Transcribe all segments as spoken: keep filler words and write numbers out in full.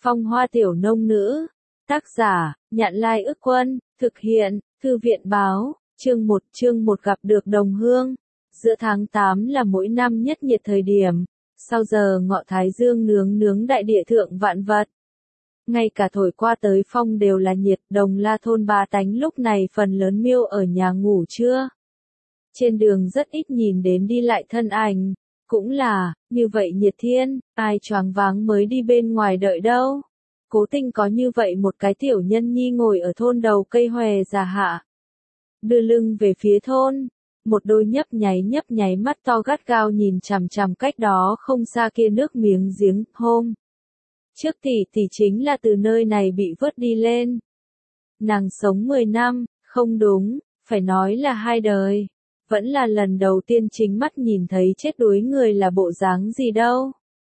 Phong Hoa Tiểu Nông Nữ. Tác giả, Nhạn Lai Ức Quân, thực hiện, Thư viện Báo, chương một chương một gặp được đồng hương. Giữa tháng tám là mỗi năm nhất nhiệt thời điểm, sau giờ ngọ thái dương nướng nướng đại địa thượng vạn vật. Ngay cả thổi qua tới phong đều là nhiệt, Đồng La thôn ba tánh lúc này phần lớn miêu ở nhà ngủ trưa. Trên đường rất ít nhìn đến đi lại thân ảnh, cũng là, như vậy nhiệt thiên, ai choáng váng mới đi bên ngoài đợi đâu. Cố tình có như vậy một cái tiểu nhân nhi ngồi ở thôn đầu cây hòe già hạ. Đưa lưng về phía thôn, một đôi nhấp nháy nhấp nháy mắt to gắt gao nhìn chằm chằm cách đó không xa kia nước miếng giếng, hôm. Trước tỷ tỷ chính là từ nơi này bị vớt đi lên. Nàng sống mười năm, không đúng, phải nói là hai đời. Vẫn là lần đầu tiên chính mắt nhìn thấy chết đuối người là bộ dáng gì đâu.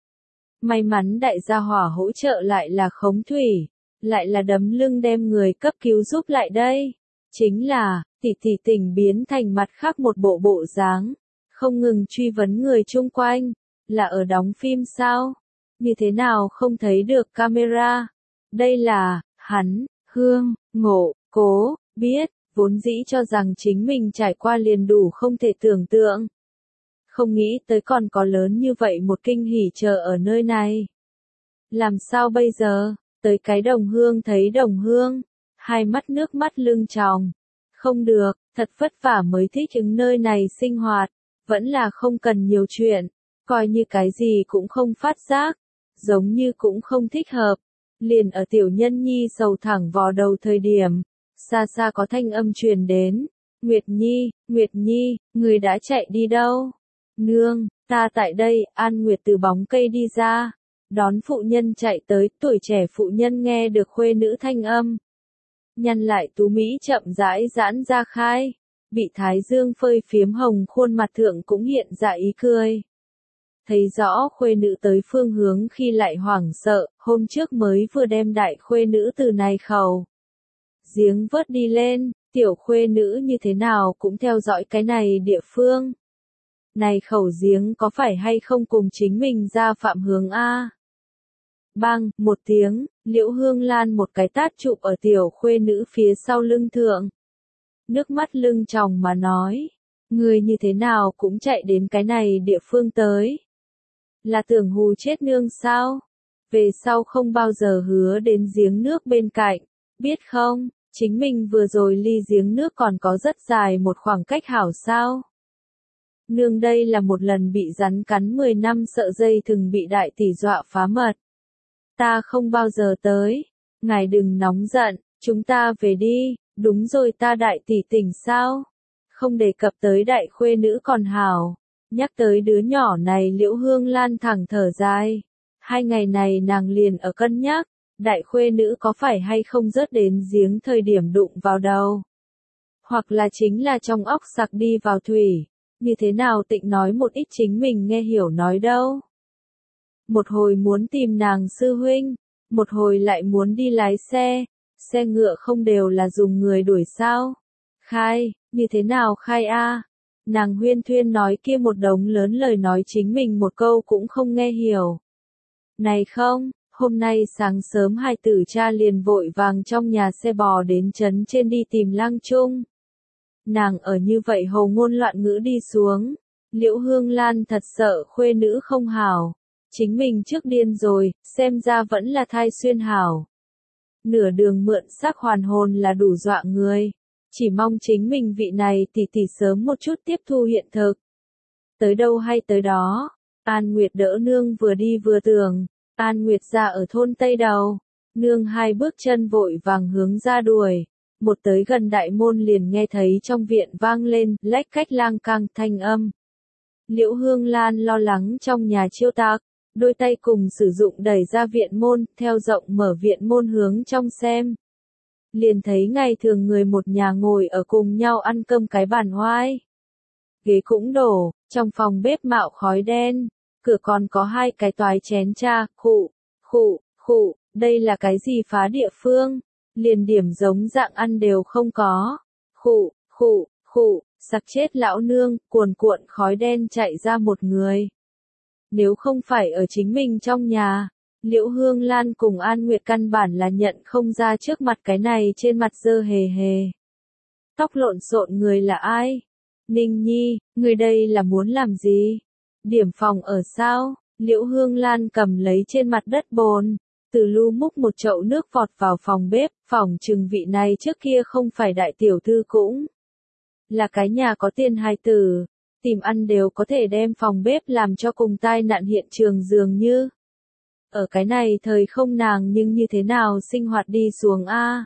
May mắn đại gia hỏa hỗ trợ lại là khống thủy, lại là đấm lưng đem người cấp cứu giúp lại đây. Chính là, tỷ tỷ tình biến thành mặt khác một bộ bộ dáng, không ngừng truy vấn người chung quanh, là ở đóng phim sao? Như thế nào không thấy được camera? Đây là, hắn, Hương, Ngộ, Cố, biết, vốn dĩ cho rằng chính mình trải qua liền đủ không thể tưởng tượng. Không nghĩ tới còn có lớn như vậy một kinh hỉ chờ ở nơi này. Làm sao bây giờ? Tới cái Đồng Hương thấy Đồng Hương, hai mắt nước mắt lưng tròng. Không được, thật vất vả mới thích ứng nơi này sinh hoạt, vẫn là không cần nhiều chuyện, coi như cái gì cũng không phát giác, giống như cũng không thích hợp. Liền ở tiểu nhân nhi sầu thẳng vò đầu thời điểm, xa xa có thanh âm truyền đến, Nguyệt Nhi, Nguyệt Nhi, người đã chạy đi đâu? Nương, ta tại đây, An Nguyệt từ bóng cây đi ra, đón phụ nhân chạy tới, tuổi trẻ phụ nhân nghe được khuê nữ thanh âm. Nhăn lại tú mỹ chậm rãi giãn ra khai, bị thái dương phơi phiếm hồng khuôn mặt thượng cũng hiện ra ý cười. Thấy rõ khuê nữ tới phương hướng khi lại hoảng sợ, hôm trước mới vừa đem đại khuê nữ từ này khẩu giếng vớt đi lên, tiểu khuê nữ như thế nào cũng theo dõi cái này địa phương. Này khẩu giếng có phải hay không cùng chính mình ra phạm hướng A? Bang, một tiếng, Liễu Hương Lan một cái tát chụp ở tiểu khuê nữ phía sau lưng thượng. Nước mắt lưng tròng mà nói, người như thế nào cũng chạy đến cái này địa phương tới. Là tưởng hù chết nương sao? Về sau không bao giờ hứa đến giếng nước bên cạnh, biết không, chính mình vừa rồi ly giếng nước còn có rất dài một khoảng cách hảo sao? Nương đây là một lần bị rắn cắn mười năm sợ dây thừng bị đại tỷ dọa phá mật. Ta không bao giờ tới, ngài đừng nóng giận, chúng ta về đi, đúng rồi ta đại tỷ tỉnh sao? Không đề cập tới đại khuê nữ còn hảo, nhắc tới đứa nhỏ này Liễu Hương Lan thẳng thở dài. Hai ngày này nàng liền ở cân nhắc, đại khuê nữ có phải hay không rớt đến giếng thời điểm đụng vào đầu. Hoặc là chính là trong óc sặc đi vào thủy, như thế nào tịnh nói một ít chính mình nghe hiểu nói đâu. Một hồi muốn tìm nàng sư huynh, một hồi lại muốn đi lái xe, xe ngựa không đều là dùng người đuổi sao. Khai, như thế nào khai a? Nàng huyên thuyên nói kia một đống lớn lời nói chính mình một câu cũng không nghe hiểu. Này không, hôm nay sáng sớm hai tử cha liền vội vàng trong nhà xe bò đến trấn trên đi tìm Lăng Trung. Nàng ở như vậy hầu ngôn loạn ngữ đi xuống, Liễu Hương Lan thật sợ khuê nữ không hảo. Chính mình trước điên rồi, xem ra vẫn là thai xuyên hảo. Nửa đường mượn xác hoàn hồn là đủ dọa người. Chỉ mong chính mình vị này tỷ tỷ sớm một chút tiếp thu hiện thực. Tới đâu hay tới đó, An Nguyệt đỡ nương vừa đi vừa tưởng, An Nguyệt ra ở thôn Tây Đầu. Nương hai bước chân vội vàng hướng ra đuổi. Một tới gần đại môn liền nghe thấy trong viện vang lên, lách cách lang cang thanh âm. Liễu Hương Lan lo lắng trong nhà chiêu tạc. Đôi tay cùng sử dụng đẩy ra viện môn, theo rộng mở viện môn hướng trong xem. Liền thấy ngày thường người một nhà ngồi ở cùng nhau ăn cơm cái bàn hoai. Ghế cũng đổ, trong phòng bếp mạo khói đen, cửa còn có hai cái toái chén cha, khụ, khụ, khụ, đây là cái gì phá địa phương, liền điểm giống dạng ăn đều không có. Khụ, khụ, khụ, sặc chết lão nương, cuồn cuộn khói đen chạy ra một người. Nếu không phải ở chính mình trong nhà, Liễu Hương Lan cùng An Nguyệt căn bản là nhận không ra trước mặt cái này trên mặt dơ hề hề. Tóc lộn xộn người là ai? Ninh Nhi, người đây là muốn làm gì? Điểm phòng ở sao? Liễu Hương Lan cầm lấy trên mặt đất bồn. Từ Lu múc một chậu nước vọt vào phòng bếp, phòng trừng vị này trước kia không phải đại tiểu thư cũng là cái nhà có tiền hài tử, tìm ăn đều có thể đem phòng bếp làm cho cùng tai nạn hiện trường dường như. Ở cái này thời không nàng nhưng như thế nào sinh hoạt đi xuống a?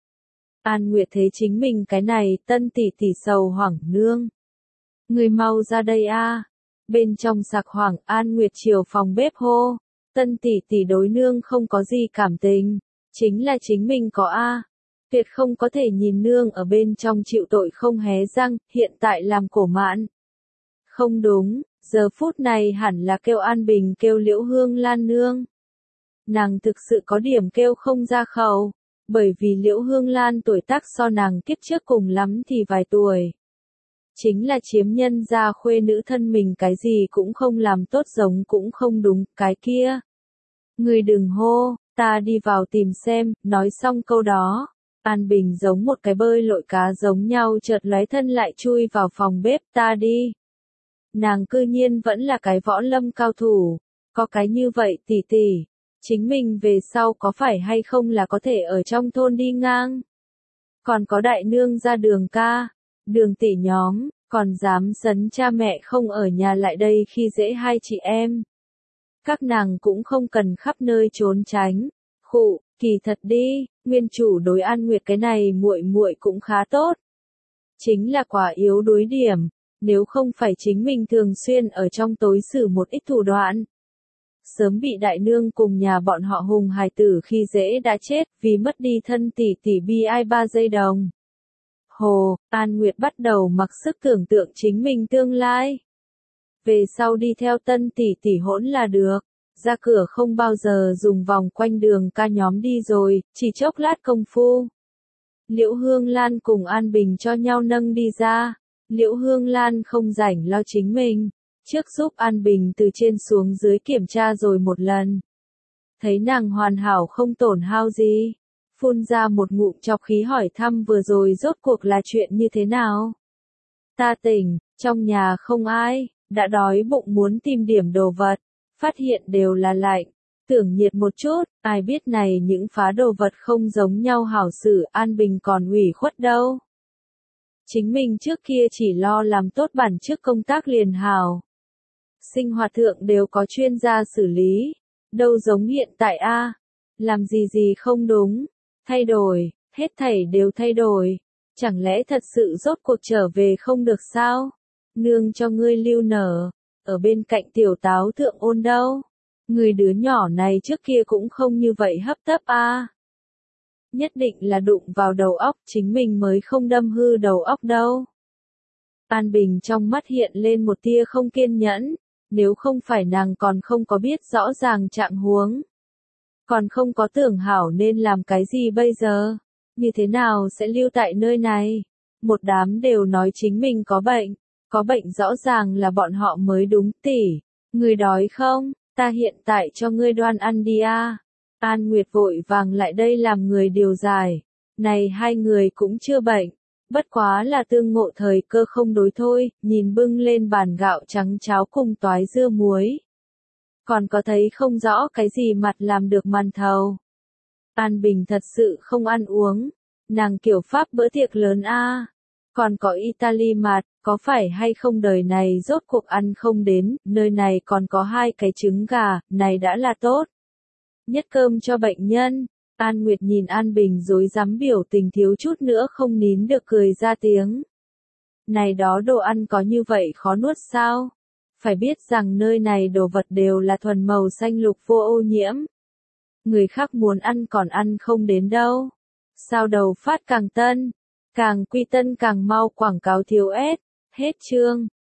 An Nguyệt thấy chính mình cái này tân tỷ tỷ sầu hoảng nương. Người mau ra đây a. Bên trong sạc hoảng An Nguyệt chiều phòng bếp hô. Tân tỷ tỷ đối nương không có gì cảm tình, chính là chính mình có a. Tuyệt không có thể nhìn nương ở bên trong chịu tội không hé răng, hiện tại làm cổ mạn. Không đúng, giờ phút này hẳn là kêu An Bình kêu Liễu Hương Lan nương. Nàng thực sự có điểm kêu không ra khẩu, bởi vì Liễu Hương Lan tuổi tác so nàng kiếp trước cùng lắm thì vài tuổi. Chính là chiếm nhân gia khuê nữ thân mình cái gì cũng không làm tốt giống cũng không đúng, cái kia. Người đừng hô, ta đi vào tìm xem, nói xong câu đó. An Bình giống một cái bơi lội cá giống nhau chợt lóe thân lại chui vào phòng bếp ta đi. Nàng cư nhiên vẫn là cái võ lâm cao thủ, có cái như vậy tỷ tỷ, chính mình về sau có phải hay không là có thể ở trong thôn đi ngang. Còn có đại nương ra đường ca, đường tỷ nhóm, còn dám sấn cha mẹ không ở nhà lại đây khi dễ hai chị em. Các nàng cũng không cần khắp nơi trốn tránh. Khụ, kỳ thật đi, nguyên chủ đối An Nguyệt cái này muội muội cũng khá tốt. Chính là quả yếu đối điểm, nếu không phải chính mình thường xuyên ở trong tối xử một ít thủ đoạn. Sớm bị đại nương cùng nhà bọn họ hùng hài tử khi dễ đã chết vì mất đi thân tỷ tỷ bi ai ba giây đồng. Hồ, An Nguyệt bắt đầu mặc sức tưởng tượng chính mình tương lai. Về sau đi theo tân tỷ tỷ hỗn là được, ra cửa không bao giờ dùng vòng quanh đường ca nhóm đi rồi, chỉ chốc lát công phu. Liễu Hương Lan cùng An Bình cho nhau nâng đi ra, Liễu Hương Lan không rảnh lo chính mình, trước giúp An Bình từ trên xuống dưới kiểm tra rồi một lần. Thấy nàng hoàn hảo không tổn hao gì, phun ra một ngụm chọc khí hỏi thăm vừa rồi rốt cuộc là chuyện như thế nào. Ta tỉnh, trong nhà không ai, đã đói bụng muốn tìm điểm đồ vật, phát hiện đều là lạnh, tưởng nhiệt một chút, ai biết này những phá đồ vật không giống nhau hảo xử An Bình còn ủy khuất đâu. Chính mình trước kia chỉ lo làm tốt bản trước công tác liền hảo. Sinh hoạt thượng đều có chuyên gia xử lý, đâu giống hiện tại a, làm gì gì không đúng, thay đổi, hết thảy đều thay đổi, chẳng lẽ thật sự rốt cuộc trở về không được sao? Nương cho ngươi lưu nở, ở bên cạnh tiểu táo thượng ôn đâu. Người đứa nhỏ này trước kia cũng không như vậy hấp tấp a. Nhất định là đụng vào đầu óc chính mình mới không đâm hư đầu óc đâu. An Bình trong mắt hiện lên một tia không kiên nhẫn, nếu không phải nàng còn không có biết rõ ràng trạng huống. Còn không có tưởng hảo nên làm cái gì bây giờ, như thế nào sẽ lưu tại nơi này. Một đám đều nói chính mình có bệnh, có bệnh rõ ràng là bọn họ mới đúng tỷ. Người đói không, ta hiện tại cho ngươi đoan ăn đi a. An Nguyệt vội vàng lại đây làm người điều giải. Này hai người cũng chưa bệnh, bất quá là tương ngộ thời cơ không đối thôi, nhìn bưng lên bàn gạo trắng cháo cùng toái dưa muối. Còn có thấy không rõ cái gì mặt làm được màn thầu. An Bình thật sự không ăn uống, nàng kiểu Pháp bữa tiệc lớn a. Còn có Italy mặt, có phải hay không đời này rốt cuộc ăn không đến, nơi này còn có hai cái trứng gà, này đã là tốt. Nhất cơm cho bệnh nhân, An Nguyệt nhìn An Bình rối rắm biểu tình thiếu chút nữa không nín được cười ra tiếng. Này đó đồ ăn có như vậy khó nuốt sao? Phải biết rằng nơi này đồ vật đều là thuần màu xanh lục vô ô nhiễm. Người khác muốn ăn còn ăn không đến đâu. Sao đầu phát càng tân, càng quy tân càng mau quảng cáo thiếu ép, hết chương.